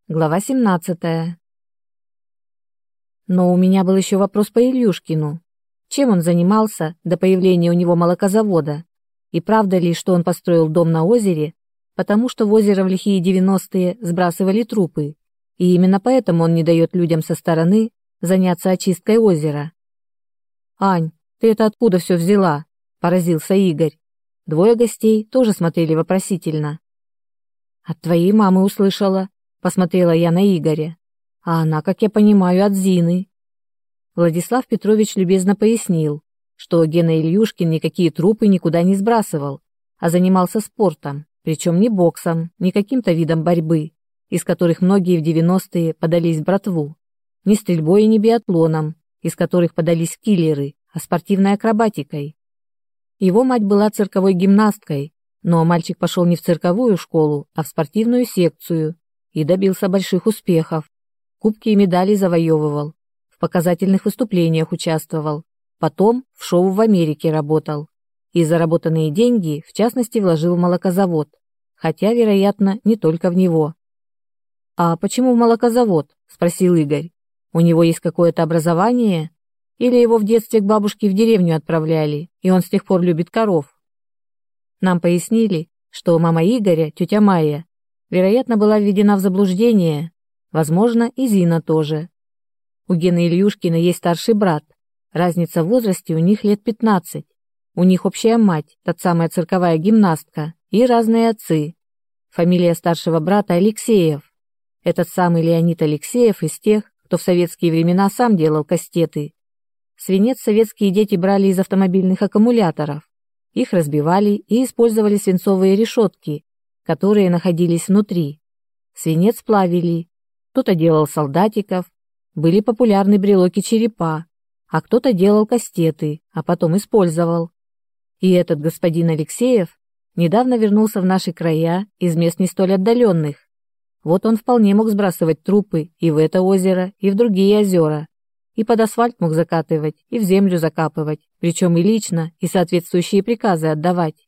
Глава 17. Но у меня был еще вопрос по Ильюшкину. Чем он занимался до появления у него молокозавода? И правда ли, что он построил дом на озере, потому что в озеро в лихие 90-е сбрасывали трупы, и именно поэтому он не дает людям со стороны заняться очисткой озера? «Ань, ты это откуда все взяла?» – поразился Игорь. Двое гостей тоже смотрели вопросительно. «От твоей мамы услышала», – посмотрела я на Игоря. «А она, как я понимаю, от Зины». Владислав Петрович любезно пояснил, что Гена Ильюшкин никакие трупы никуда не сбрасывал, а занимался спортом, причем не боксом, не каким-то видом борьбы, из которых многие в 90-е подались в братву, не стрельбой и не биатлоном, из которых подались киллеры, а спортивной акробатикой. Его мать была цирковой гимнасткой, но мальчик пошел не в цирковую школу, а в спортивную секцию и добился больших успехов. Кубки и медали завоевывал, в показательных выступлениях участвовал, потом в шоу в Америке работал. И заработанные деньги, в частности, вложил в молокозавод, хотя, вероятно, не только в него. «А почему в молокозавод?» – спросил Игорь. «У него есть какое-то образование? Или его в детстве к бабушке в деревню отправляли, и он с тех пор любит коров?» Нам пояснили, что мама Игоря, тетя Майя, вероятно, была введена в заблуждение, возможно, и Зина тоже. У Гены Ильюшкина есть старший брат, разница в возрасте у них лет 15. У них общая мать, та самая цирковая гимнастка, и разные отцы. Фамилия старшего брата Алексеев. Этот самый Леонид Алексеев из тех, кто в советские времена сам делал кастеты. Свинец советские дети брали из автомобильных аккумуляторов. Их разбивали и использовали свинцовые решетки, которые находились внутри. Свинец плавили. Кто-то делал солдатиков, были популярны брелоки-черепа, а кто-то делал кастеты, а потом использовал. И этот господин Алексеев недавно вернулся в наши края из мест не столь отдаленных. Вот он вполне мог сбрасывать трупы и в это озеро, и в другие озера, и под асфальт мог закатывать, и в землю закапывать, причем и лично, и соответствующие приказы отдавать.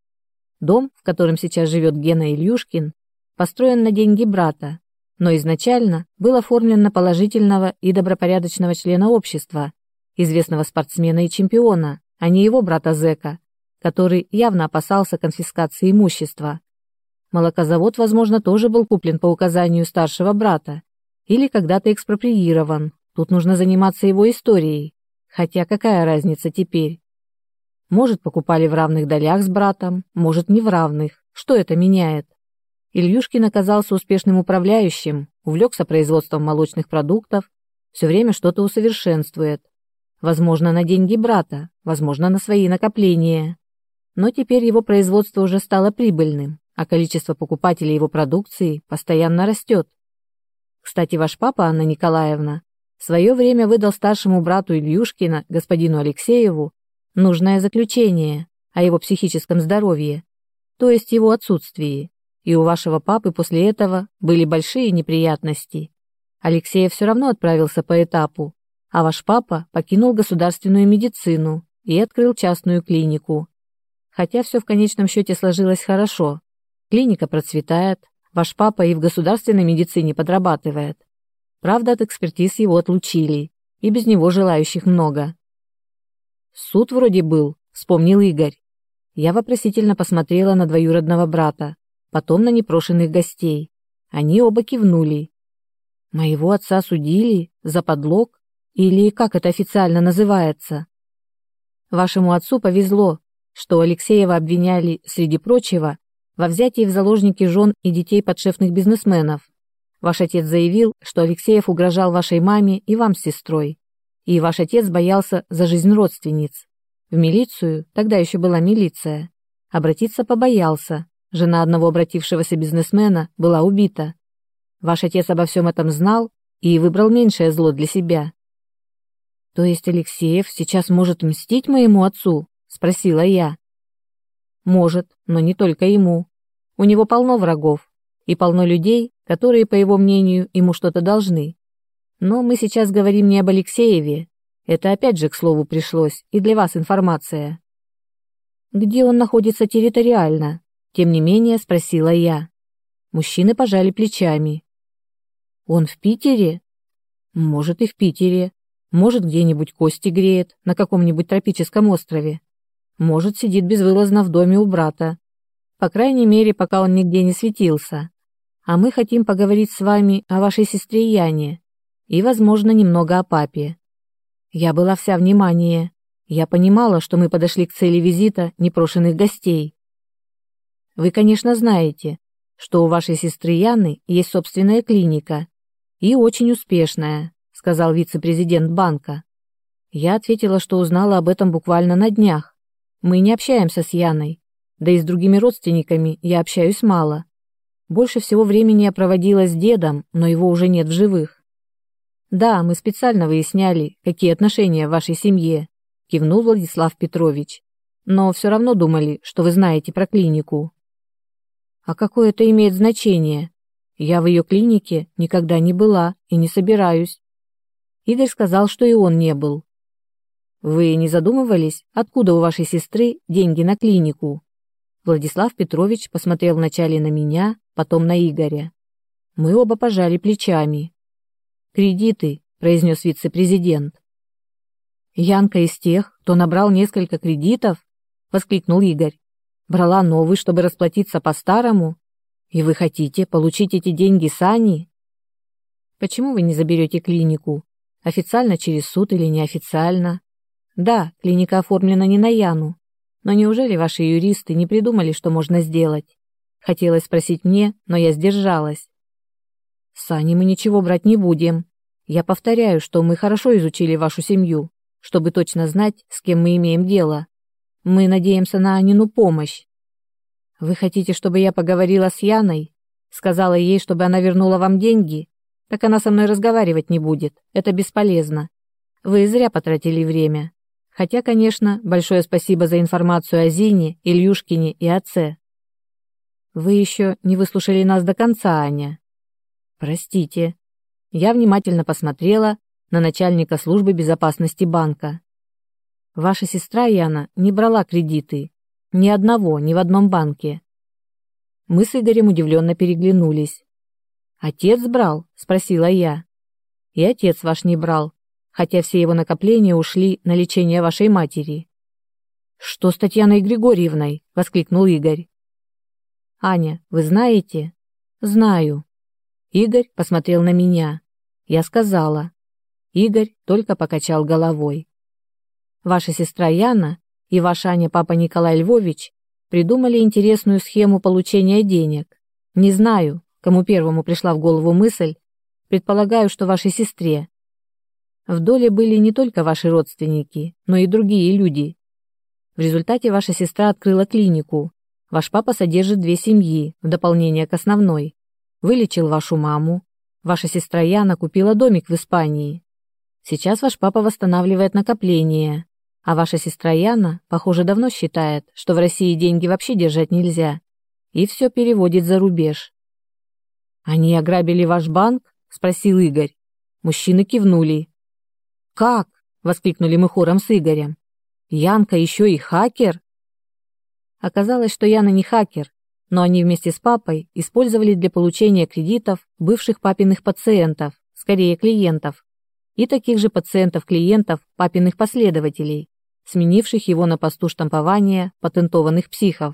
Дом, в котором сейчас живет Гена Ильюшкин, построен на деньги брата, но изначально был оформлен на положительного и добропорядочного члена общества, известного спортсмена и чемпиона, а не его брата-зэка, который явно опасался конфискации имущества. Молокозавод, возможно, тоже был куплен по указанию старшего брата или когда-то экспроприирован. Тут нужно заниматься его историей. Хотя какая разница теперь? Может, покупали в равных долях с братом, может, не в равных. Что это меняет? Ильюшкин оказался успешным управляющим, увлекся производством молочных продуктов, все время что-то усовершенствует. Возможно, на деньги брата, возможно, на свои накопления. Но теперь его производство уже стало прибыльным, а количество покупателей его продукции постоянно растет. Кстати, ваш папа, Анна Николаевна, в свое время выдал старшему брату Ильюшкина, господину Алексееву, нужное заключение о его психическом здоровье, то есть его отсутствии, и у вашего папы после этого были большие неприятности. Алексеев все равно отправился по этапу, а ваш папа покинул государственную медицину и открыл частную клинику. Хотя все в конечном счете сложилось хорошо. Клиника процветает, ваш папа и в государственной медицине подрабатывает. Правда, от экспертиз его отлучили, и без него желающих много. Суд вроде был, вспомнил Игорь. Я вопросительно посмотрела на двоюродного брата, потом на непрошенных гостей. Они оба кивнули. Моего отца судили за подлог, или как это официально называется? Вашему отцу повезло, что Алексеева обвиняли, среди прочего, во взятии в заложники жен и детей подшефных бизнесменов. Ваш отец заявил, что Алексеев угрожал вашей маме и вам с сестрой. И ваш отец боялся за жизнь родственниц. В милицию, тогда еще была милиция, обратиться побоялся. Жена одного обратившегося бизнесмена была убита. Ваш отец обо всем этом знал и выбрал меньшее зло для себя. То есть Алексеев сейчас может мстить моему отцу? Спросила я. Может, но не только ему. У него полно врагов и полно людей, которые, по его мнению, ему что-то должны. Но мы сейчас говорим не об Алексееве. Это опять же к слову пришлось, и для вас информация. Где он находится территориально? Тем не менее, спросила я. Мужчины пожали плечами. Он в Питере? Может, и в Питере. Может, где-нибудь кости греет на каком-нибудь тропическом острове. Может, сидит безвылазно в доме у брата. По крайней мере, пока он нигде не светился. А мы хотим поговорить с вами о вашей сестре Яне и, возможно, немного о папе. Я была вся внимание. Я понимала, что мы подошли к цели визита непрошенных гостей. Вы, конечно, знаете, что у вашей сестры Яны есть собственная клиника, и очень успешная, сказал вице-президент банка. Я ответила, что узнала об этом буквально на днях. Мы не общаемся с Яной, да и с другими родственниками я общаюсь мало. Больше всего времени я проводила с дедом, но его уже нет в живых. Да, мы специально выясняли, какие отношения в вашей семье, кивнул Владислав Петрович. Но все равно думали, что вы знаете про клинику. А какое это имеет значение? Я в ее клинике никогда не была и не собираюсь. Игорь сказал, что и он не был. Вы не задумывались, откуда у вашей сестры деньги на клинику? Владислав Петрович посмотрел вначале на меня, потом на Игоря. Мы оба пожали плечами. «Кредиты», — произнес вице-президент. «Янка из тех, кто набрал несколько кредитов?» — воскликнул Игорь. «Брала новый, чтобы расплатиться по-старому? И вы хотите получить эти деньги с Аней? Почему вы не заберете клинику? Официально через суд или неофициально? Да, клиника оформлена не на Яну. Но неужели ваши юристы не придумали, что можно сделать? Хотелось спросить мне, но я сдержалась. С Аней мы ничего брать не будем. Я повторяю, что мы хорошо изучили вашу семью, чтобы точно знать, с кем мы имеем дело. Мы надеемся на Анину помощь. Вы хотите, чтобы я поговорила с Яной? Сказала ей, чтобы она вернула вам деньги? Так она со мной разговаривать не будет. Это бесполезно. Вы зря потратили время. Хотя, конечно, большое спасибо за информацию о Зине, Ильюшкине и отце. Вы еще не выслушали нас до конца, Аня. Простите. Я внимательно посмотрела на начальника службы безопасности банка. Ваша сестра Яна не брала кредиты. Ни одного, ни в одном банке. Мы с Игорем удивленно переглянулись. «Отец брал?» – спросила я. «И отец ваш не брал, хотя все его накопления ушли на лечение вашей матери». «Что с Татьяной Григорьевной?» – воскликнул Игорь. «Аня, вы знаете?» «Знаю». Игорь посмотрел на меня. Я сказала. Игорь только покачал головой. «Ваша сестра Яна и ваша Аня папа Николай Львович придумали интересную схему получения денег. Не знаю, кому первому пришла в голову мысль, предполагаю, что вашей сестре. В доле были не только ваши родственники, но и другие люди. В результате ваша сестра открыла клинику. Ваш папа содержит 2 семьи, в дополнение к основной. Вылечил вашу маму. Ваша сестра Яна купила домик в Испании. Сейчас ваш папа восстанавливает накопления. А ваша сестра Яна, похоже, давно считает, что в России деньги вообще держать нельзя, и все переводит за рубеж. «Они ограбили ваш банк?» – спросил Игорь. Мужчины кивнули. «Как?» – воскликнули мы хором с Игорем. «Янка еще и хакер?» Оказалось, что Яна не хакер, но они вместе с папой использовали для получения кредитов бывших папиных пациентов, скорее клиентов, и таких же пациентов-клиентов папиных последователей, сменивших его на посту штампования патентованных психов.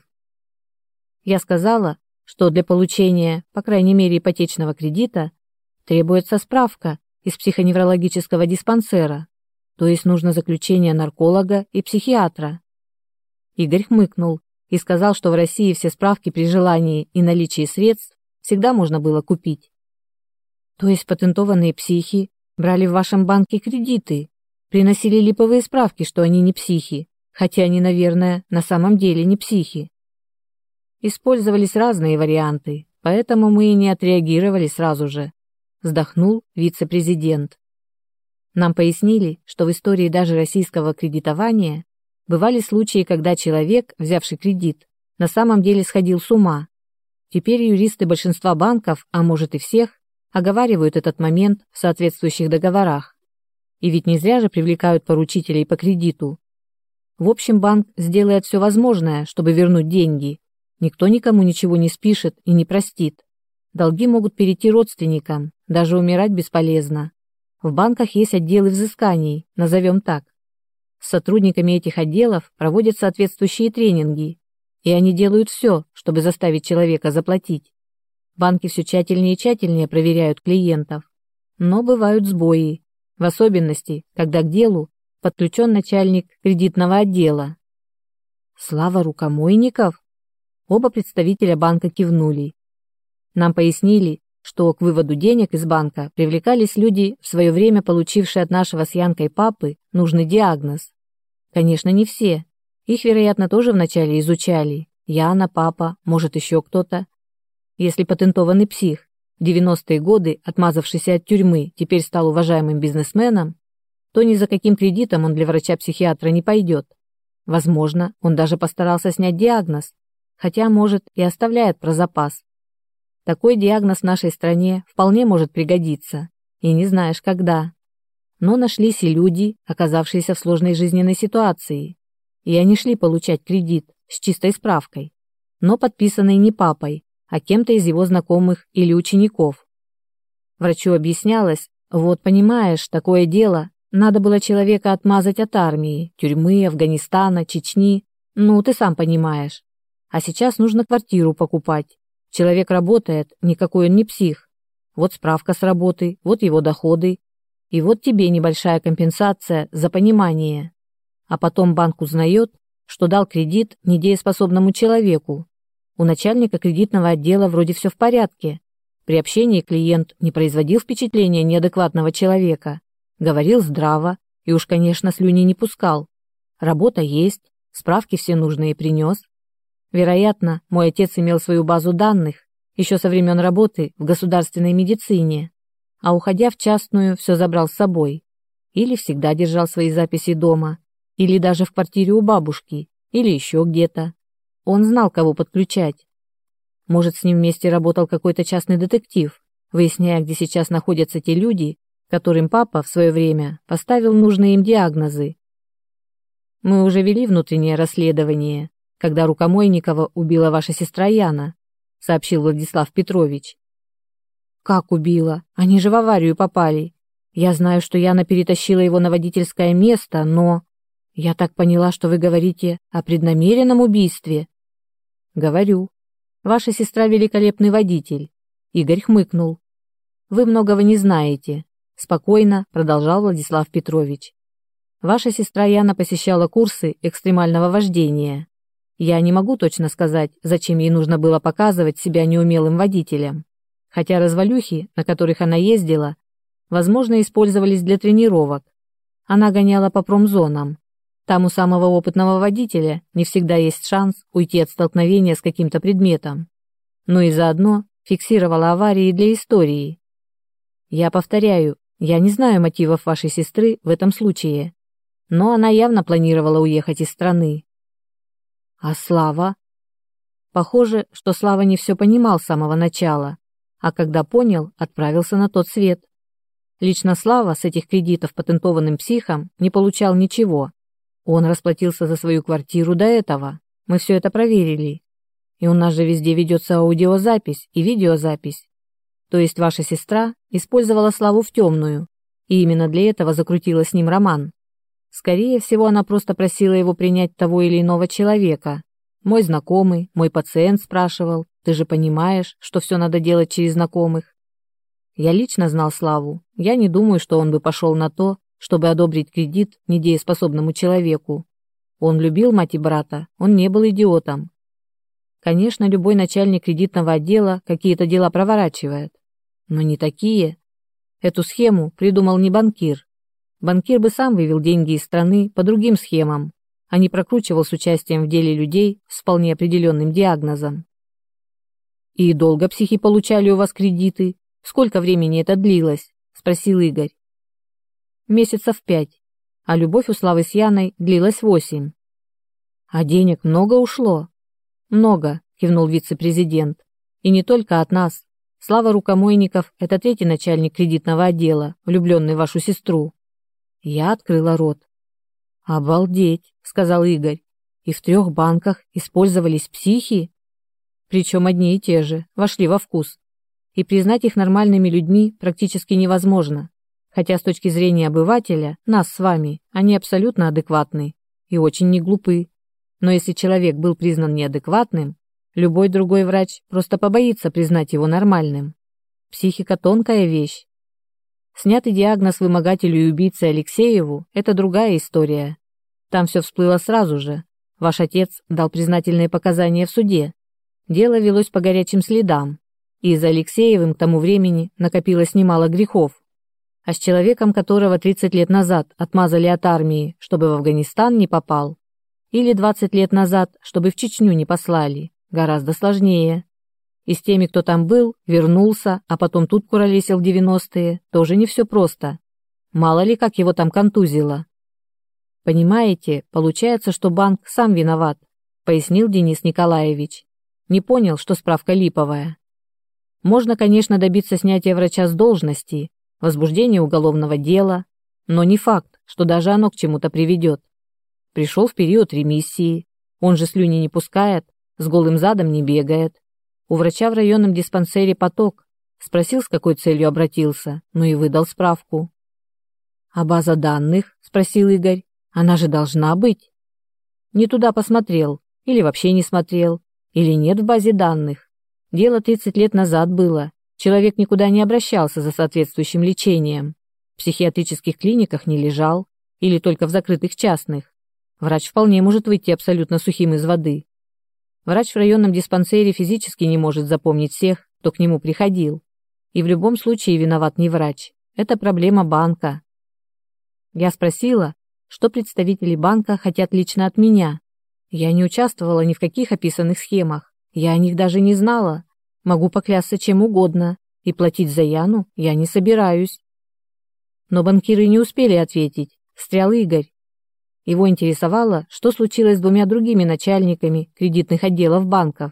Я сказала, что для получения, по крайней мере, ипотечного кредита требуется справка из психоневрологического диспансера, то есть нужно заключение нарколога и психиатра. Игорь хмыкнул и сказал, что в России все справки при желании и наличии средств всегда можно было купить. То есть патентованные психи брали в вашем банке кредиты, приносили липовые справки, что они не психи, хотя они, наверное, на самом деле не психи. Использовались разные варианты, поэтому мы и не отреагировали сразу же, вздохнул вице-президент. Нам пояснили, что в истории даже российского кредитования бывали случаи, когда человек, взявший кредит, на самом деле сходил с ума. Теперь юристы большинства банков, а может и всех, оговаривают этот момент в соответствующих договорах. И ведь не зря же привлекают поручителей по кредиту. В общем, банк сделает все возможное, чтобы вернуть деньги. Никто никому ничего не спишет и не простит. Долги могут перейти родственникам, даже умирать бесполезно. В банках есть отделы взысканий, назовем так. С сотрудниками этих отделов проводят соответствующие тренинги, и они делают все, чтобы заставить человека заплатить. Банки все тщательнее и тщательнее проверяют клиентов. Но бывают сбои, в особенности, когда к делу подключен начальник кредитного отдела. Слава Рукомойников? Оба представителя банка кивнули. Нам пояснили, что к выводу денег из банка привлекались люди, в свое время получившие от нашего с Янкой папы нужный диагноз. Конечно, не все. Их, вероятно, тоже вначале изучали. Яна, папа, может, еще кто-то. Если патентованный псих, в 90-е годы, отмазавшийся от тюрьмы, теперь стал уважаемым бизнесменом, то ни за каким кредитом он для врача-психиатра не пойдет. Возможно, он даже постарался снять диагноз, хотя, может, и оставляет про запас. Такой диагноз в нашей стране вполне может пригодиться, и не знаешь когда. Но нашлись и люди, оказавшиеся в сложной жизненной ситуации, и они шли получать кредит с чистой справкой, но подписанной не папой, а кем-то из его знакомых или учеников. Врачу объяснялось, вот понимаешь, такое дело, надо было человека отмазать от армии, тюрьмы, Афганистана, Чечни, ну ты сам понимаешь. А сейчас нужно квартиру покупать. Человек работает, никакой он не псих. Вот справка с работы, вот его доходы. И вот тебе небольшая компенсация за понимание. А потом банк узнает, что дал кредит недееспособному человеку. У начальника кредитного отдела вроде все в порядке. При общении клиент не производил впечатления неадекватного человека. Говорил здраво и уж, конечно, слюни не пускал. Работа есть, справки все нужные принес. Вероятно, мой отец имел свою базу данных еще со времен работы в государственной медицине, а уходя в частную, все забрал с собой. Или всегда держал свои записи дома, или даже в квартире у бабушки, или еще где-то. Он знал, кого подключать. Может, с ним вместе работал какой-то частный детектив, выясняя, где сейчас находятся те люди, которым папа в свое время поставил нужные им диагнозы. Мы уже вели внутреннее расследование, когда Рукомойникова убила ваша сестра Яна, сообщил Владислав Петрович. Как убила? Они же в аварию попали. Я знаю, что Яна перетащила его на водительское место, но... Я так поняла, что вы говорите о преднамеренном убийстве. Говорю. Ваша сестра великолепный водитель. Игорь хмыкнул. Вы многого не знаете. Спокойно продолжал Владислав Петрович. Ваша сестра Яна посещала курсы экстремального вождения. Я не могу точно сказать, зачем ей нужно было показывать себя неумелым водителем. Хотя развалюхи, на которых она ездила, возможно, использовались для тренировок. Она гоняла по промзонам. Там у самого опытного водителя не всегда есть шанс уйти от столкновения с каким-то предметом. Но и заодно фиксировала аварии для истории. Я повторяю, я не знаю мотивов вашей сестры в этом случае, но она явно планировала уехать из страны. А Слава? Похоже, что Слава не все понимал с самого начала, а когда понял, отправился на тот свет. Лично Слава с этих кредитов патентованным психом не получал ничего. Он расплатился за свою квартиру до этого. Мы все это проверили. И у нас же везде ведется аудиозапись и видеозапись. То есть ваша сестра использовала Славу в темную, и именно для этого закрутила с ним роман. Скорее всего, она просто просила его принять того или иного человека. Мой знакомый, мой пациент спрашивал, ты же понимаешь, что все надо делать через знакомых. Я лично знал Славу. Я не думаю, что он бы пошел на то, чтобы одобрить кредит недееспособному человеку. Он любил мать и брата, он не был идиотом. Конечно, любой начальник кредитного отдела какие-то дела проворачивает. Но не такие. Эту схему придумал не банкир. Банкир бы сам вывел деньги из страны по другим схемам, а не прокручивал с участием в деле людей с вполне определенным диагнозом. «И долго психи получали у вас кредиты? Сколько времени это длилось?» – спросил Игорь. Месяцев 5, а любовь у Славы с Яной длилась 8. А денег много ушло? Много, кивнул вице-президент. И не только от нас. Слава Рукомойников – это третий начальник кредитного отдела, влюбленный в вашу сестру. Я открыла рот. «Обалдеть», — сказал Игорь. «И в 3 банках использовались психи? Причем одни и те же, вошли во вкус. и признать их нормальными людьми практически невозможно. Хотя с точки зрения обывателя, нас с вами, они абсолютно адекватны и очень не глупы. Но если человек был признан неадекватным, любой другой врач просто побоится признать его нормальным. Психика – тонкая вещь. Снятый диагноз вымогателю и убийце Алексееву – это другая история. Там все всплыло сразу же. Ваш отец дал признательные показания в суде. Дело велось по горячим следам. И за Алексеевым к тому времени накопилось немало грехов. А с человеком, которого 30 лет назад отмазали от армии, чтобы в Афганистан не попал, или 20 лет назад, чтобы в Чечню не послали, гораздо сложнее. И с теми, кто там был, вернулся, а потом тут куролесил в 90-е, тоже не все просто. Мало ли, как его там контузило. Понимаете, получается, что банк сам виноват, пояснил Денис Николаевич. Не понял, что справка липовая. Можно, конечно, добиться снятия врача с должности, возбуждения уголовного дела, но не факт, что даже оно к чему-то приведет. Пришел в период ремиссии, он же слюни не пускает, с голым задом не бегает. У врача в районном диспансере поток. Спросил, с какой целью обратился, ну и выдал справку. «А база данных?» – спросил Игорь. «Она же должна быть». Не туда посмотрел, или вообще не смотрел, или нет в базе данных. Дело 30 лет назад было. Человек никуда не обращался за соответствующим лечением. В психиатрических клиниках не лежал, или только в закрытых частных. Врач вполне может выйти абсолютно сухим из воды. Врач в районном диспансере физически не может запомнить всех, кто к нему приходил. И в любом случае виноват не врач. Это проблема банка. Я спросила, что представители банка хотят лично от меня. Я не участвовала ни в каких описанных схемах. Я о них даже не знала. Могу поклясться чем угодно. И платить за Яну я не собираюсь. Но банкиры не успели ответить. Встрял Игорь. Его интересовало, что случилось с двумя другими начальниками кредитных отделов банков.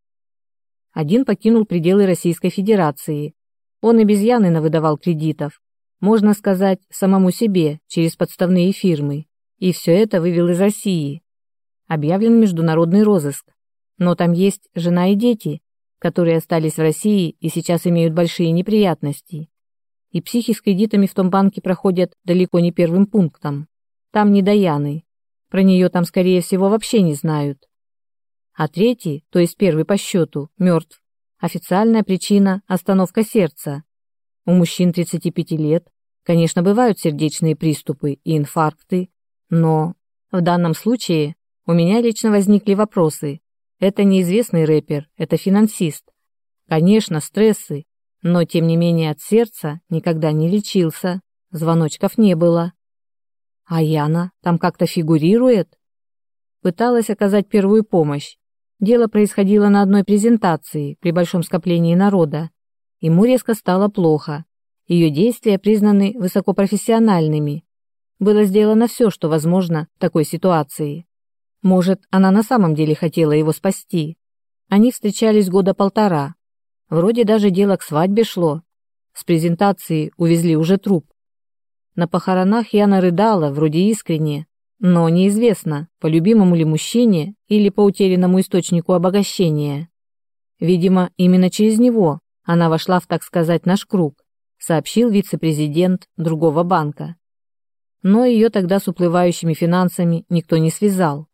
Один покинул пределы Российской Федерации. Он и без Яны навыдавал кредитов. Можно сказать, самому себе, через подставные фирмы. И все это вывел из России. Объявлен международный розыск. Но там есть жена и дети, которые остались в России и сейчас имеют большие неприятности. И психи с кредитами в том банке проходят далеко не первым пунктом. Там не до Яны. Про нее там, скорее всего, вообще не знают. А третий, то есть первый по счету, мертв. Официальная причина – остановка сердца. У мужчин 35 лет, конечно, бывают сердечные приступы и инфаркты, но в данном случае у меня лично возникли вопросы. Это неизвестный рэпер, это финансист. Конечно, стрессы, но тем не менее от сердца никогда не лечился, звоночков не было. А Яна там как-то фигурирует? Пыталась оказать первую помощь. Дело происходило на одной презентации при большом скоплении народа. Ему резко стало плохо. Ее действия признаны высокопрофессиональными. Было сделано все, что возможно в такой ситуации. Может, она на самом деле хотела его спасти. Они встречались года полтора. Вроде даже дело к свадьбе шло. С презентации увезли уже труп. На похоронах Яна рыдала, вроде искренне, но неизвестно, по любимому ли мужчине или по утерянному источнику обогащения. Видимо, именно через него она вошла в, так сказать, наш круг, сообщил вице-президент другого банка. Но ее тогда с уплывающими финансами никто не связал.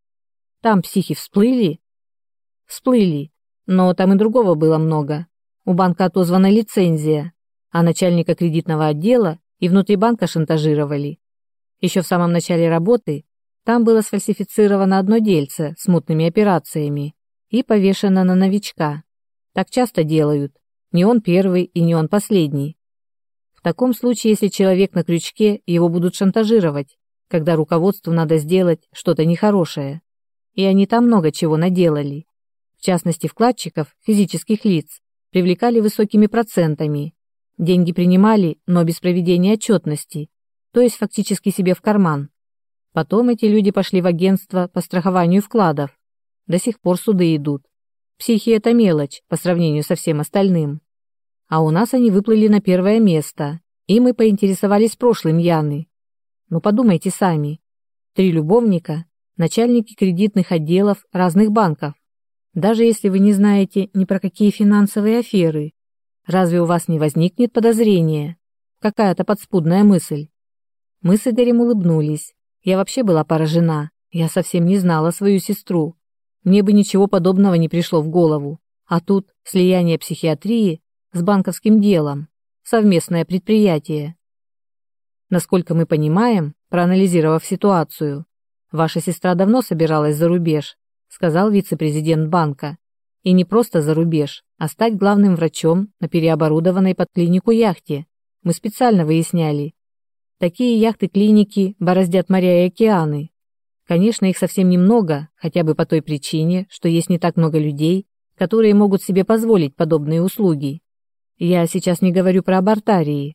Там психи всплыли? Всплыли, но там и другого было много. У банка отозвана лицензия, а начальника кредитного отдела и внутри банка шантажировали. Еще в самом начале работы там было сфальсифицировано одно дельце с мутными операциями и повешено на новичка. Так часто делают. Не он первый и не он последний. В таком случае, если человек на крючке, его будут шантажировать, когда руководству надо сделать что-то нехорошее. И они там много чего наделали. В частности, вкладчиков, физических лиц, привлекали высокими процентами. Деньги принимали, но без проведения отчетности, то есть фактически себе в карман. Потом эти люди пошли в агентство по страхованию вкладов. До сих пор суды идут. Психи – это мелочь по сравнению со всем остальным. А у нас они выплыли на первое место, и мы поинтересовались прошлым Яны. Ну подумайте сами. 3 любовника, начальники кредитных отделов разных банков. Даже если вы не знаете ни про какие финансовые аферы, Разве у вас не возникнет подозрения? Какая-то подспудная мысль?» Мы с Игорем улыбнулись. Я вообще была поражена. Я совсем не знала свою сестру. Мне бы ничего подобного не пришло в голову. А тут слияние психиатрии с банковским делом. Совместное предприятие. Насколько мы понимаем, проанализировав ситуацию, ваша сестра давно собиралась за рубеж, сказал вице-президент банка. И не просто за рубеж, а стать главным врачом на переоборудованной под клинику яхте. Мы специально выясняли. Такие яхты-клиники бороздят моря и океаны. Конечно, их совсем немного, хотя бы по той причине, что есть не так много людей, которые могут себе позволить подобные услуги. Я сейчас не говорю про абортарии.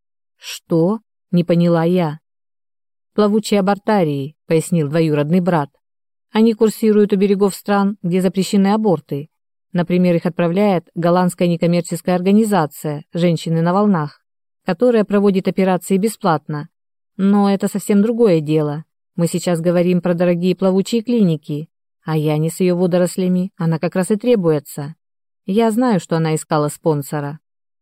Что? Не поняла я. Плавучие абортарии, пояснил двоюродный брат. Они курсируют у берегов стран, где запрещены аборты. Например, их отправляет голландская некоммерческая организация «Женщины на волнах», которая проводит операции бесплатно. Но это совсем другое дело. Мы сейчас говорим про дорогие плавучие клиники, а Яне с ее водорослями она как раз и требуется. Я знаю, что она искала спонсора.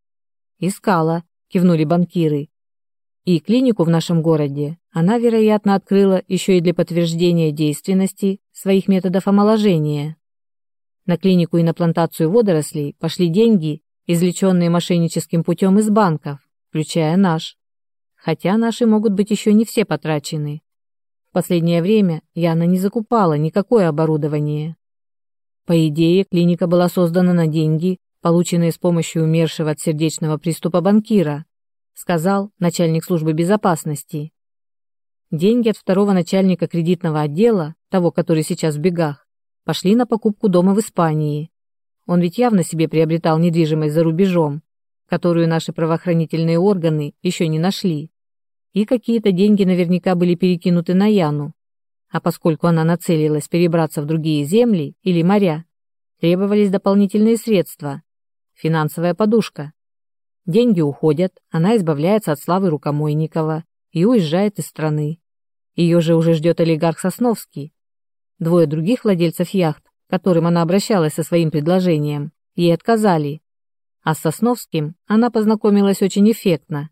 «Искала», — кивнули банкиры. «И клинику в нашем городе она, вероятно, открыла еще и для подтверждения действенности своих методов омоложения. На клинику и на плантацию водорослей пошли деньги, извлеченные мошенническим путем из банков, включая наш. Хотя наши могут быть еще не все потрачены. В последнее время Яна не закупала никакое оборудование. По идее, клиника была создана на деньги, полученные с помощью умершего от сердечного приступа банкира, сказал начальник службы безопасности. Деньги от второго начальника кредитного отдела, того, который сейчас в бегах, пошли на покупку дома в Испании. Он ведь явно себе приобретал недвижимость за рубежом, которую наши правоохранительные органы еще не нашли. И какие-то деньги наверняка были перекинуты на Яну. А поскольку она нацелилась перебраться в другие земли или моря, требовались дополнительные средства. Финансовая подушка. Деньги уходят, она избавляется от славы Рукомойникова и уезжает из страны. Ее же уже ждет олигарх Сосновский. Двое других владельцев яхт, к которым она обращалась со своим предложением, ей отказали. А с Сосновским она познакомилась очень эффектно.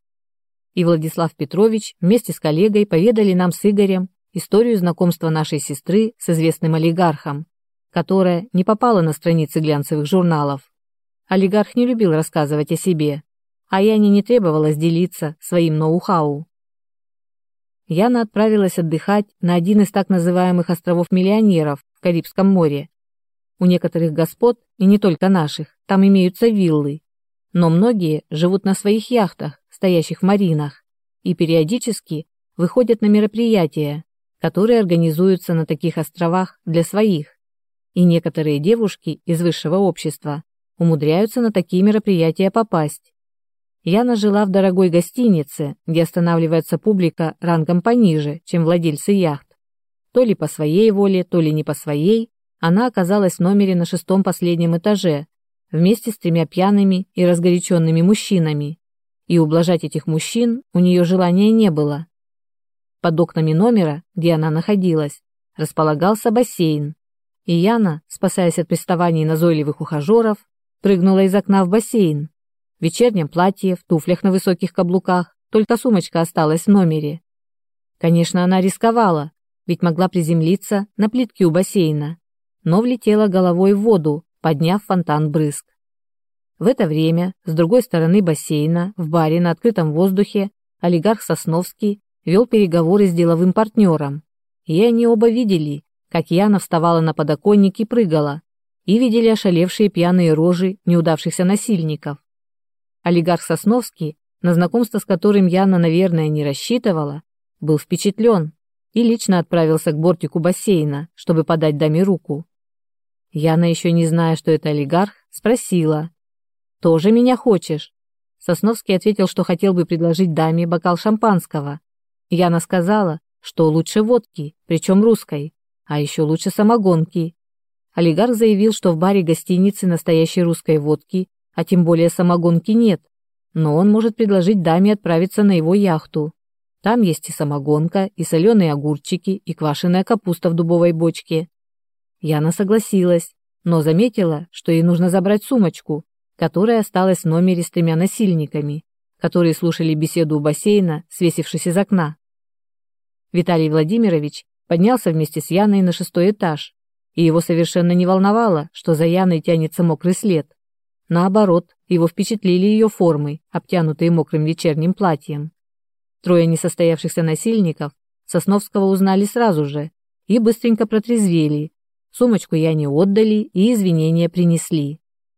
И Владислав Петрович вместе с коллегой поведали нам с Игорем историю знакомства нашей сестры с известным олигархом, которая не попала на страницы глянцевых журналов. Олигарх не любил рассказывать о себе, а Яне не требовалось делиться своим ноу-хау. Яна отправилась отдыхать на один из так называемых островов миллионеров в Карибском море. У некоторых господ, и не только наших, там имеются виллы, но многие живут на своих яхтах, стоящих в маринах, и периодически выходят на мероприятия, которые организуются на таких островах для своих. И некоторые девушки из высшего общества умудряются на такие мероприятия попасть. Яна жила в дорогой гостинице, где останавливается публика рангом пониже, чем владельцы яхт. То ли по своей воле, то ли не по своей, она оказалась в номере на 6-м последнем этаже, вместе с 3 пьяными и разгоряченными мужчинами. И ублажать этих мужчин у нее желания не было. Под окнами номера, где она находилась, располагался бассейн. И Яна, спасаясь от приставаний назойливых ухажеров, прыгнула из окна в бассейн. В вечернем платье, в туфлях на высоких каблуках, только сумочка осталась в номере. Конечно, она рисковала, ведь могла приземлиться на плитке у бассейна, но влетела головой в воду, подняв фонтан брызг. В это время, с другой стороны бассейна, в баре на открытом воздухе, олигарх Сосновский вел переговоры с деловым партнером. И они оба видели, как Яна вставала на подоконник и прыгала, и видели ошалевшие пьяные рожи неудавшихся насильников. Олигарх Сосновский, на знакомство с которым Яна, наверное, не рассчитывала, был впечатлен и лично отправился к бортику бассейна, чтобы подать даме руку. Яна, еще не зная, что это олигарх, спросила: «Тоже меня хочешь?» Сосновский ответил, что хотел бы предложить даме бокал шампанского. Яна сказала, что лучше водки, причем русской, а еще лучше самогонки. Олигарх заявил, что в баре гостиницы настоящей русской водки, а тем более самогонки, нет, но он может предложить даме отправиться на его яхту. Там есть и самогонка, и соленые огурчики, и квашеная капуста в дубовой бочке. Яна согласилась, но заметила, что ей нужно забрать сумочку, которая осталась в номере с 3 насильниками, которые слушали беседу у бассейна, свесившись из окна. Виталий Владимирович поднялся вместе с Яной на 6-й этаж, и его совершенно не волновало, что за Яной тянется мокрый след. Наоборот, его впечатлили ее формы, обтянутые мокрым вечерним платьем. 3 несостоявшихся насильников Сосновского узнали сразу же и быстренько протрезвели. Сумочку Яне отдали и извинения принесли.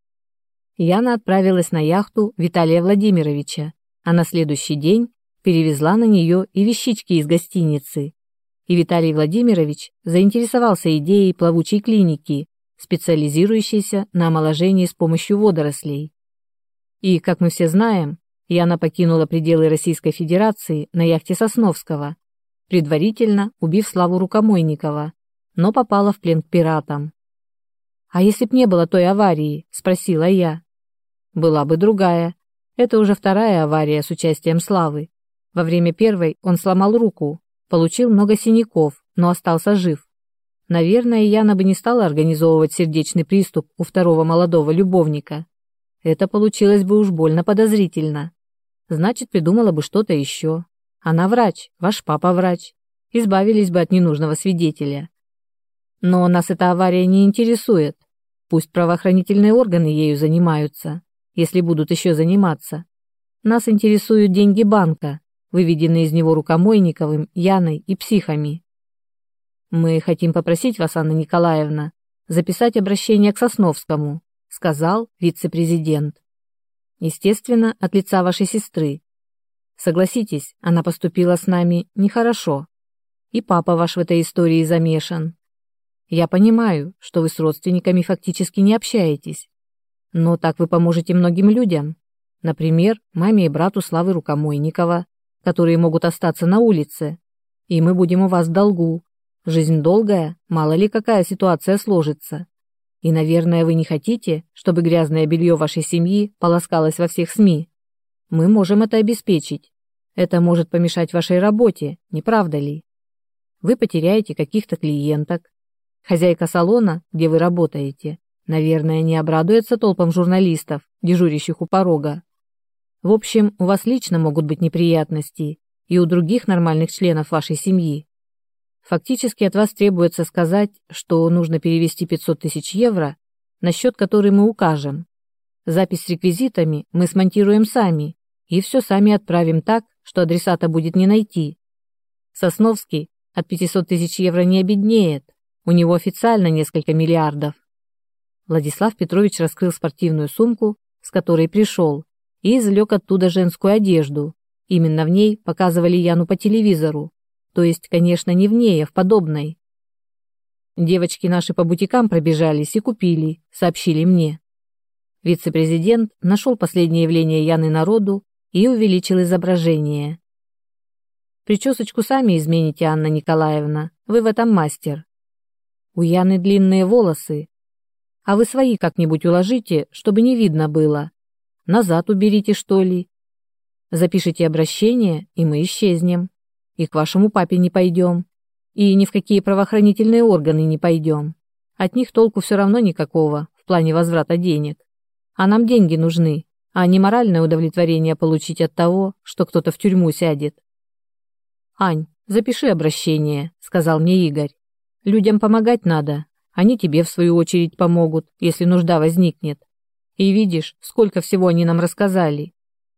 Яна отправилась на яхту Виталия Владимировича, а на следующий день перевезла на нее и вещички из гостиницы. И Виталий Владимирович заинтересовался идеей плавучей клиники, специализирующейся на омоложении с помощью водорослей. И, как мы все знаем, Яна покинула пределы Российской Федерации на яхте Сосновского, предварительно убив Славу Рукомойникова, но попала в плен к пиратам. «А если б не было той аварии?» – спросила я. «Была бы другая. Это уже 2-я авария с участием Славы. Во время первой он сломал руку, получил много синяков, но остался жив. Наверное, Яна бы не стала организовывать сердечный приступ у 2-го молодого любовника. Это получилось бы уж больно подозрительно. Значит, придумала бы что-то еще. Она врач, ваш папа врач. Избавились бы от ненужного свидетеля. Но нас эта авария не интересует. Пусть правоохранительные органы ею занимаются, если будут еще заниматься. Нас интересуют деньги банка, выведенные из него Рукомойниковым, Яной и психами. Мы хотим попросить вас, Анна Николаевна, записать обращение к Сосновскому, сказал вице-президент. Естественно, от лица вашей сестры. Согласитесь, она поступила с нами нехорошо. И папа ваш в этой истории замешан. Я понимаю, что вы с родственниками фактически не общаетесь, но так вы поможете многим людям. Например, маме и брату Славы Рукомойникова, которые могут остаться на улице. И мы будем у вас в долгу. Жизнь долгая, мало ли какая ситуация сложится. И, наверное, вы не хотите, чтобы грязное белье вашей семьи полоскалось во всех СМИ. Мы можем это обеспечить. Это может помешать вашей работе, не правда ли? Вы потеряете каких-то клиенток. Хозяйка салона, где вы работаете, наверное, не обрадуется толпам журналистов, дежурящих у порога. В общем, у вас лично могут быть неприятности, и у других нормальных членов вашей семьи. Фактически от вас требуется сказать, что нужно перевести 500 тысяч евро, на счет который мы укажем. Запись с реквизитами мы смонтируем сами, и все сами отправим так, что адресата будет не найти. Сосновский от 500 тысяч евро не обеднеет, у него официально несколько миллиардов. Владислав Петрович раскрыл спортивную сумку, с которой пришел, и извлек оттуда женскую одежду. Именно в ней показывали Яну по телевизору. То есть, конечно, не в ней, а в подобной. Девочки наши по бутикам пробежались и купили, сообщили мне. Вице-президент нашел последнее явление Яны народу и увеличил изображение. Причесочку сами измените, Анна Николаевна, вы в этом мастер. У Яны длинные волосы, а вы свои как-нибудь уложите, чтобы не видно было. Назад уберите, что ли. Запишите обращение, и мы исчезнем. И к вашему папе не пойдем. И ни в какие правоохранительные органы не пойдем. От них толку все равно никакого в плане возврата денег. А нам деньги нужны, а не моральное удовлетворение получить от того, что кто-то в тюрьму сядет. «Ань, запиши обращение», — сказал мне Игорь. «Людям помогать надо. Они тебе, в свою очередь, помогут, если нужда возникнет. И видишь, сколько всего они нам рассказали».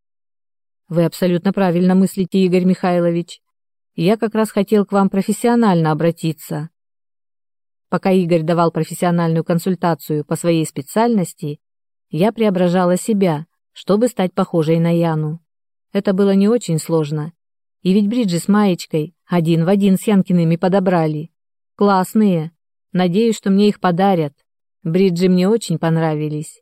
«Вы абсолютно правильно мыслите, Игорь Михайлович. Я как раз хотел к вам профессионально обратиться». Пока Игорь давал профессиональную консультацию по своей специальности, я преображала себя, чтобы стать похожей на Яну. Это было не очень сложно. И ведь бриджи с маечкой один в один с Янкиными подобрали. Классные. Надеюсь, что мне их подарят. Бриджи мне очень понравились.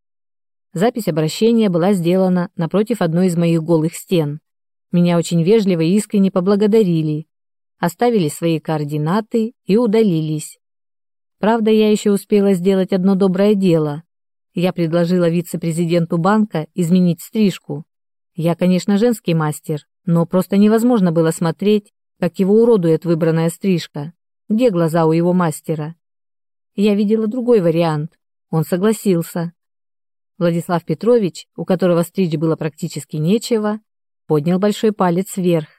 Запись обращения была сделана напротив одной из моих голых стен. Меня очень вежливо и искренне поблагодарили, оставили свои координаты и удалились. Правда, я еще успела сделать одно доброе дело. Я предложила вице-президенту банка изменить стрижку. Я, конечно, женский мастер, но просто невозможно было смотреть, как его уродует выбранная стрижка. Где глаза у его мастера? Я видела другой вариант. Он согласился. Владислав Петрович, у которого стричь было практически нечего, поднял большой палец вверх.